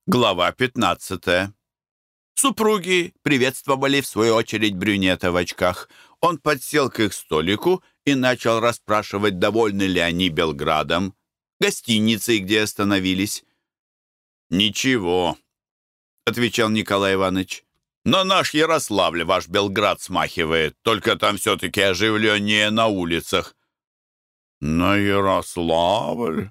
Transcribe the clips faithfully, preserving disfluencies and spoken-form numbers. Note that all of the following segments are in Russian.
Глава пятнадцатая. Супруги приветствовали в свою очередь брюнета в очках. Он подсел к их столику и начал расспрашивать, довольны ли они Белградом, гостиницей, где остановились. «Ничего», — отвечал Николай Иванович. «Но наш Ярославль ваш Белград смахивает, только там все-таки оживленнее на улицах». «На Ярославль?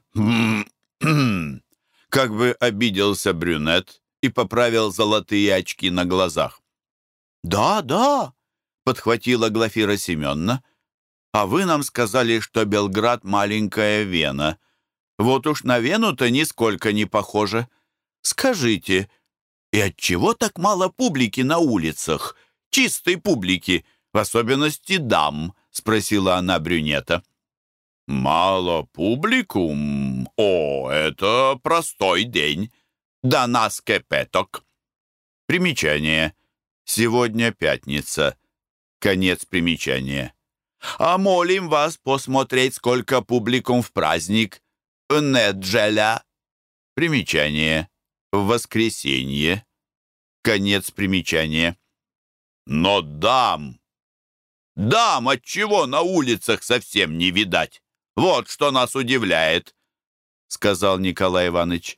Хм-хм». Как бы обиделся брюнет и поправил золотые очки на глазах. «Да, да», — подхватила Глафира Семеновна. «А вы нам сказали, что Белград — маленькая Вена. Вот уж на Вену-то нисколько не похоже. Скажите, и отчего так мало публики на улицах? Чистой публики, в особенности дам?» — спросила она брюнета. «Мало публикум? О, это простой день. Да нас кепеток». Примечание. Сегодня пятница. Конец примечания. «А молим вас посмотреть, сколько публикум в праздник. В неджеля». Примечание. В воскресенье. Конец примечания. «Но дам, дам, отчего на улицах совсем не видать? Вот что нас удивляет», — сказал Николай Иванович.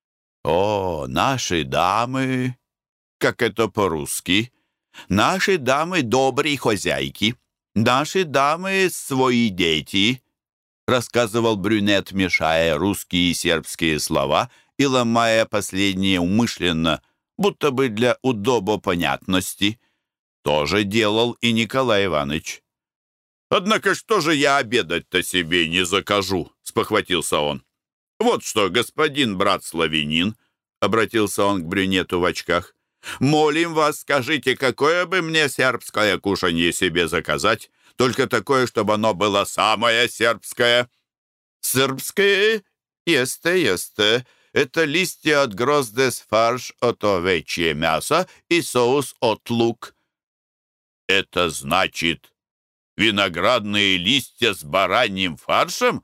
«О, наши дамы, как это по-русски, наши дамы добрые хозяйки, наши дамы свои дети», — рассказывал брюнет, мешая русские и сербские слова и ломая последние умышленно, будто бы для удобопонятности. Тоже делал и Николай Иванович. «Однако что же я обедать-то себе не закажу?» — спохватился он. «Вот что, господин брат славянин», — обратился он к брюнету в очках, «молим вас, скажите, какое бы мне сербское кушанье себе заказать, только такое, чтобы оно было самое сербское». «Сербское? Есте, есте. Это листья от гроздес, фарш от овечье мясо и соус от лук». «Это значит виноградные листья с бараньим фаршем?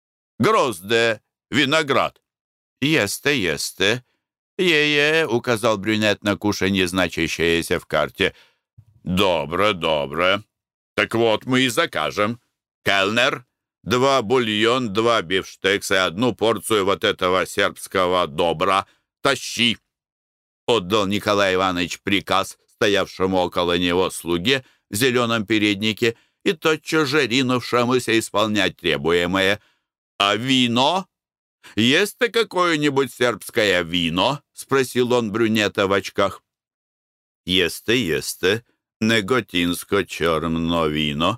Грозде, виноград». «Есте, есте. Е-е», — указал брюнет на кушанье, значащееся в карте. «Добре, добре. Так вот мы и закажем. Кельнер, два бульон, два бифштекса и одну порцию вот этого сербского добра. Тащи», — отдал Николай Иванович приказ стоявшему около него слуге в зеленом переднике и тотчас же ринувшемуся исполнять требуемое. «А вино? Есть-то какое-нибудь сербское вино?» — спросил он брюнета в очках. «Есте, есте. Неготинско черно вино».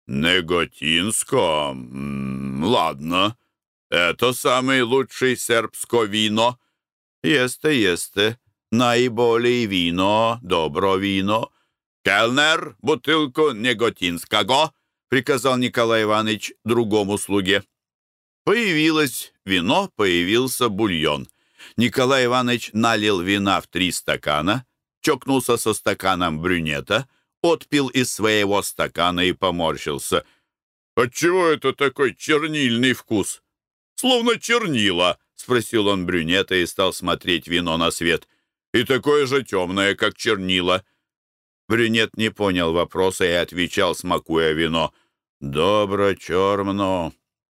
«Неготинско? М-м, ладно. Это самый лучший сербско вино». «Есте, есте. Наиболее вино, добро вино». «Кельнер, бутылку неготинского», — приказал Николай Иванович другому слуге. Появилось вино, появился бульон. Николай Иванович налил вина в три стакана, чокнулся со стаканом брюнета, отпил из своего стакана и поморщился. «Отчего это такой чернильный вкус? Словно чернила», — спросил он брюнета и стал смотреть вино на свет. «И такое же темное, как чернила». Брюнет не понял вопроса и отвечал, смакуя вино. «Добро черно,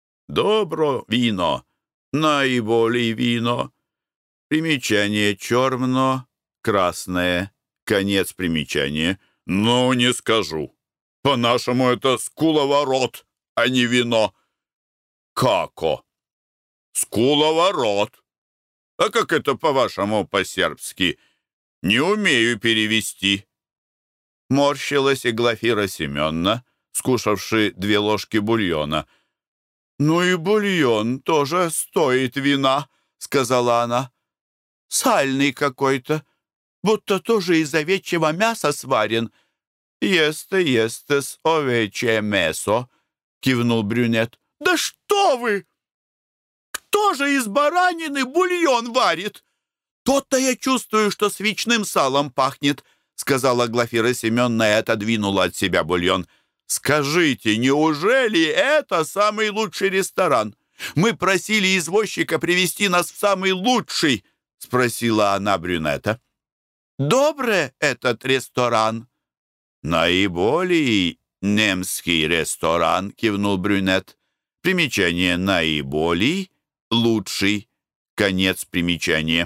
добро вино, наиболее вино». Примечание черно, красное, конец примечания. «Ну, не скажу. По-нашему это скуловорот, а не вино». «Како? Скуловорот? А как это, по-вашему, по-сербски? Не умею перевести». Морщилась и Глафира Семеновна, скушавши две ложки бульона. «Ну и бульон тоже стоит вина», — сказала она. «Сальный какой-то, будто тоже из овечьего мяса сварен». «Есте, есте с овечье мясо», — кивнул брюнет. «Да что вы! Кто же из баранины бульон варит? То-то я чувствую, что свечным салом пахнет», — сказала Глафира Семеновна и отодвинула от себя бульон. «Скажите, неужели это самый лучший ресторан? Мы просили извозчика привезти нас в самый лучший. спросила она брюнета. «Добрый этот ресторан». «Наиболее немский ресторан», — кивнул брюнет. Примечание «наиболее» — лучший. Конец примечания.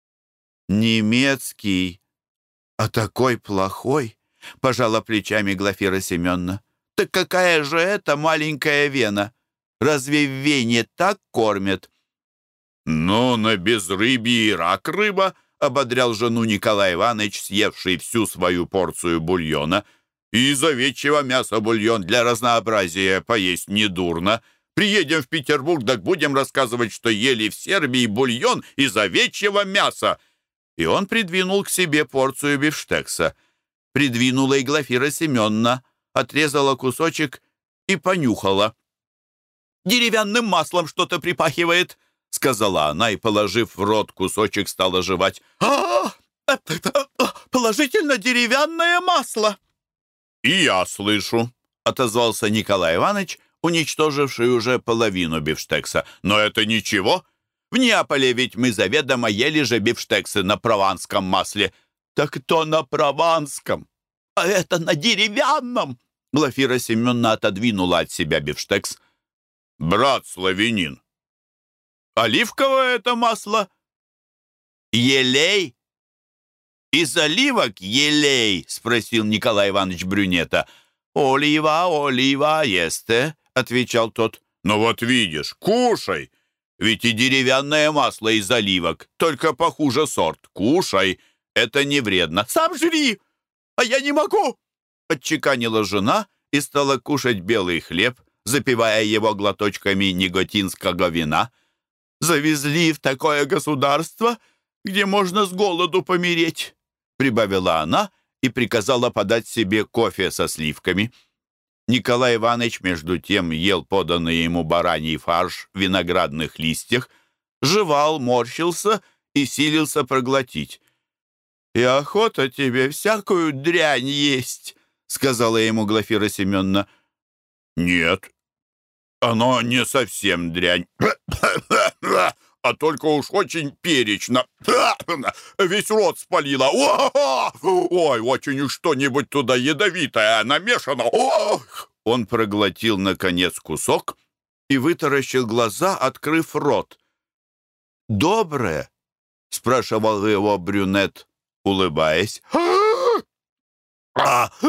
«Немецкий, а такой плохой», — пожала плечами Глафира Семеновна. «Так какая же это маленькая Вена? Разве в Вене так кормят?» «Ну, на безрыбье и рак рыба», — ободрял жену Николай Иванович, съевший всю свою порцию бульона. «И из овечьего мяса бульон для разнообразия поесть недурно. Приедем в Петербург, так будем рассказывать, что ели в Сербии бульон из овечьего мяса». И он придвинул к себе порцию бифштекса. Придвинула и Глафира Семеновна, отрезала кусочек и понюхала. «Деревянным маслом что-то припахивает», — сказала она и, положив в рот кусочек, стала жевать. «А, положительно деревянное масло!» «И я слышу», — отозвался Николай Иванович, уничтоживший уже половину бифштекса. «Но это ничего. В Неаполе ведь мы заведомо ели же бифштексы на прованском масле». «Так то на прованском, а это на деревянном!» Глафира Семеновна отодвинула от себя бифштекс. «Брат славянин, оливковое это масло?» «Елей? Из оливок елей?» — спросил Николай Иванович брюнета. «Олива, олива, есте», — отвечал тот. «Ну вот видишь, кушай, ведь и деревянное масло из оливок, только похуже сорт. Кушай, это не вредно». «Сам жри, а я не могу», — отчеканила жена и стала кушать белый хлеб, запивая его глоточками неготинского вина. «Завезли в такое государство, где можно с голоду помереть», — прибавила она и приказала подать себе кофе со сливками. Николай Иванович, между тем, ел поданный ему бараний фарш в виноградных листьях, жевал, морщился и силился проглотить. «И охота тебе всякую дрянь есть», — сказала ему Глафира Семеновна. «Нет, оно не совсем дрянь, а только уж очень перечно. Весь рот спалило. Ой, очень уж что-нибудь туда ядовитое намешано». Он проглотил, наконец, кусок и вытаращил глаза, открыв рот. «Доброе?» — спрашивал его брюнет, улыбаясь. «А,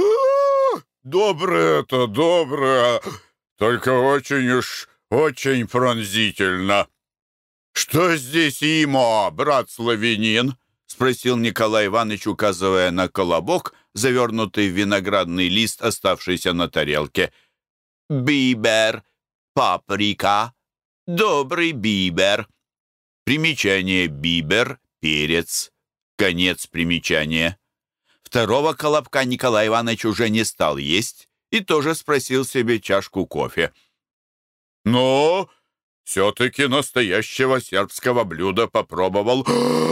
доброе-то, доброе, только очень уж, очень пронзительно». «Что здесь имо, брат славянин?» — спросил Николай Иванович, указывая на колобок, завернутый в виноградный лист, оставшийся на тарелке. «Бибер, паприка, добрый бибер». Примечание «бибер», «перец». Конец примечания. Второго колобка Николай Иванович уже не стал есть и тоже спросил себе чашку кофе. «Ну, все-таки настоящего сербского блюда попробовал.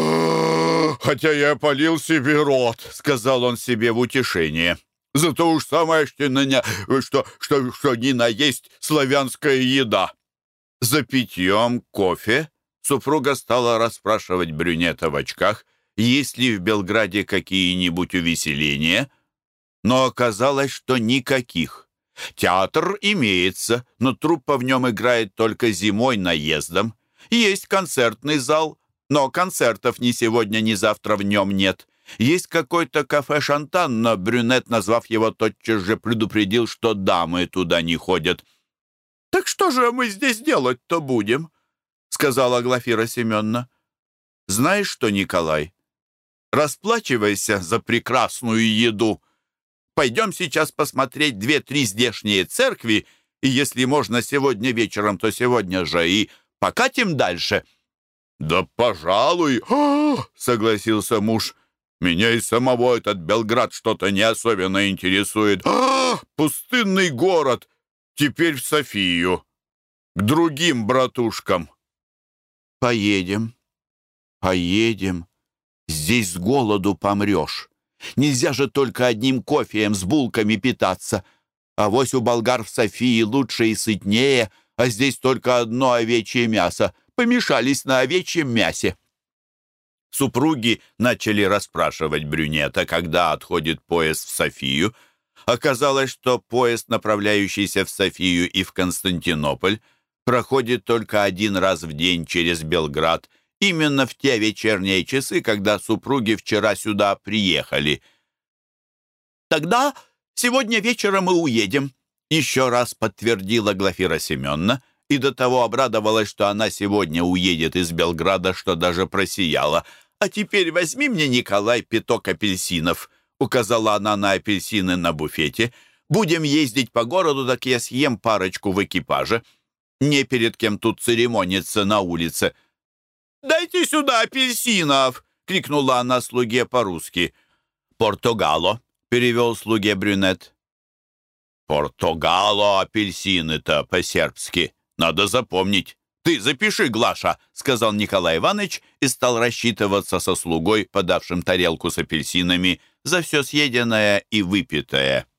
Хотя я полил себе рот», — сказал он себе в утешение. «Зато уж самое что, на, что, что, что ни на есть славянская еда». За питьем кофе супруга стала расспрашивать брюнета в очках, есть ли в Белграде какие-нибудь увеселения, но оказалось, что никаких. Театр имеется, но труппа в нем играет только зимой наездом. Есть концертный зал, но концертов ни сегодня, ни завтра в нем нет. Есть какой-то кафе «Шантан», но брюнет, назвав его, тотчас же предупредил, что дамы туда не ходят. «Так что же мы здесь делать-то будем?» — сказала Глафира Семеновна. «Знаешь что, Николай, расплачивайся за прекрасную еду. Пойдем сейчас посмотреть две-три здешние церкви, и если можно сегодня вечером, то сегодня же и покатим дальше». «Да, пожалуй», — согласился муж. «Меня и самого этот Белград что-то не особенно интересует. А, пустынный город. Теперь в Софию. К другим братушкам». «Поедем, поедем. Здесь с голоду помрешь. Нельзя же только одним кофеем с булками питаться. Авось у болгар в Софии лучше и сытнее, а здесь только одно овечье мясо. Помешались на овечьем мясе». Супруги начали расспрашивать брюнета, когда отходит поезд в Софию. Оказалось, что поезд, направляющийся в Софию и в Константинополь, проходит только один раз в день через Белград, именно в те вечерние часы, когда супруги вчера сюда приехали. «Тогда сегодня вечером мы уедем», — еще раз подтвердила Глафира Семеновна, и до того обрадовалась, что она сегодня уедет из Белграда, что даже просияла. «А теперь возьми мне, Николай, пяток апельсинов», — указала она на апельсины на буфете. «Будем ездить по городу, так я съем парочку в экипаже. Не перед кем тут церемониться на улице». «Дайте сюда апельсинов!» — крикнула она слуге по-русски. «Портогало», — перевел слуге брюнет. «Портогало апельсины-то по-сербски. Надо запомнить. Ты запиши, Глаша», — сказал Николай Иванович и стал рассчитываться со слугой, подавшим тарелку с апельсинами, за все съеденное и выпитое.